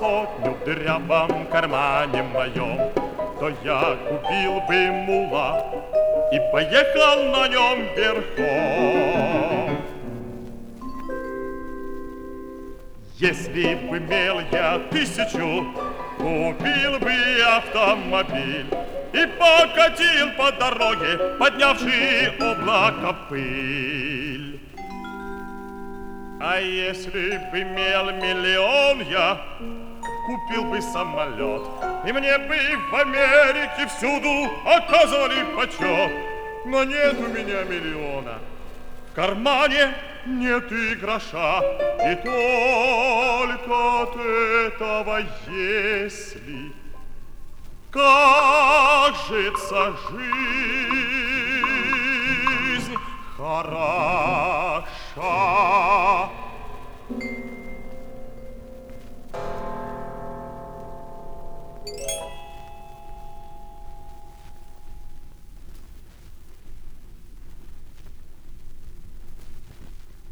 сотню в дырявом кармане моем, то я купил бы мула и поехал на нем верхом. Если бы имел я 1000, купил бы автомобиль и покатил по дороге, поднявший облако пыль. А если бы имел 1 000 000 я, купил бы самолет, и мне бы в Америке всюду оказывали почет. Но нет у меня 1 000 000, в кармане нет и гроша, и только от этого, если кажется жизнь хороша.